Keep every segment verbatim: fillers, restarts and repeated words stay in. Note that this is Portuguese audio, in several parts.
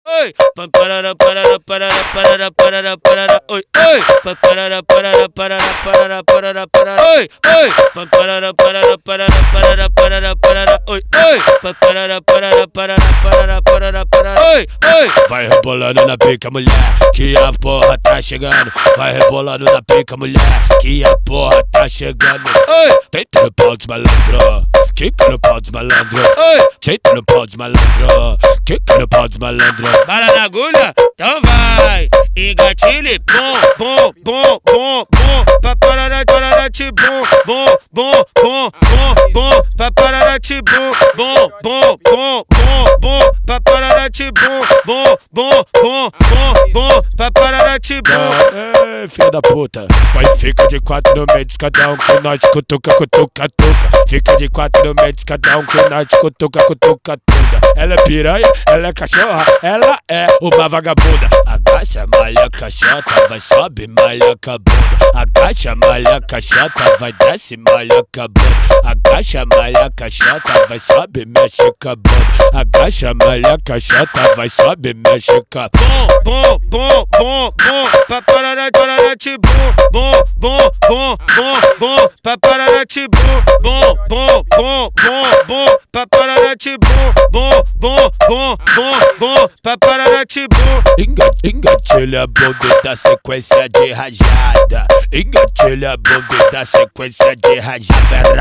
oi, pam parara parara parara parara parara parara, oi, oi, pam parara parara parara parara parara parara, oi, oi, pam parara parara parara parara parara parara, oi, oi, pam parara parara parara parara parara parara, oi, oi. Vai rebolando na pica, mulher, que a porra tá chegando. Vai rebolando na pica, mulher, que a porra tá chegando. Oi, tenta no pau dos malandro, quica no pau dos malandro. oi, tenta no pau dos malandro, quica no pau dos malandro. bala na agulha, então vai. Engatilhe, bom, bom, bom, bom, bom. Paparara, parara, te bom, bom, bom, bom, bom, bom. Paparara, te bom, bom, bom, bom, bom, bom. Paparara, te bom, bom, bom, bom, bom, bom. Paparara, te bom. Ei, filha da puta, vai fica de quatro no meio de cada um que nós cutuca, cutuca, tuca. Fica de quatro no meio de cada um que nós cutuca, cutuca, tuca. Ela é piranha, ela é cachorra, ela é uma vagabunda. Agacha, malha, cachota, vai sobe, malha, cabunda. Agacha, malha, cachota, vai desce, malha, cabunda. Agacha, malha, cachota, vai sobe, mexe, cabunda. Agacha, malha, cachota, vai sobe, mexe, cabunda. Bom, bom, bom, bom, bom. Paparara, parara, te bom, bom, bom, bom, bom, bom. Paparara, te bom, bom, bom, bom, bom, bom. Paparara, te bom, bom, bom, bom, bom, bom. Paparara, te bom. Engatilha a bonde da sequência de rajada. Engatilha a bonde da sequência de rajada.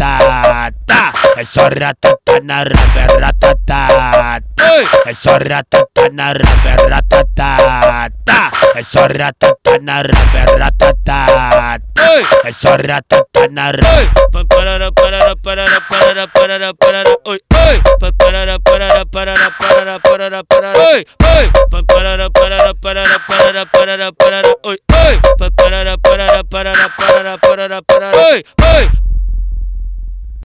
Ratatata, é só ratata na raba. Ratatata, é só ratata na raba. Ratatata, é só ratata na raba. Ratatata, é só ratata na raba. Pam parara parara parara parara parara parara, oi, oi. Pam parara parara parara parara parara parara, oi, oi. Pam parara parara parara parara parara parara, oi, oi. Pam parara parara parara parara parara parara, oi, oi.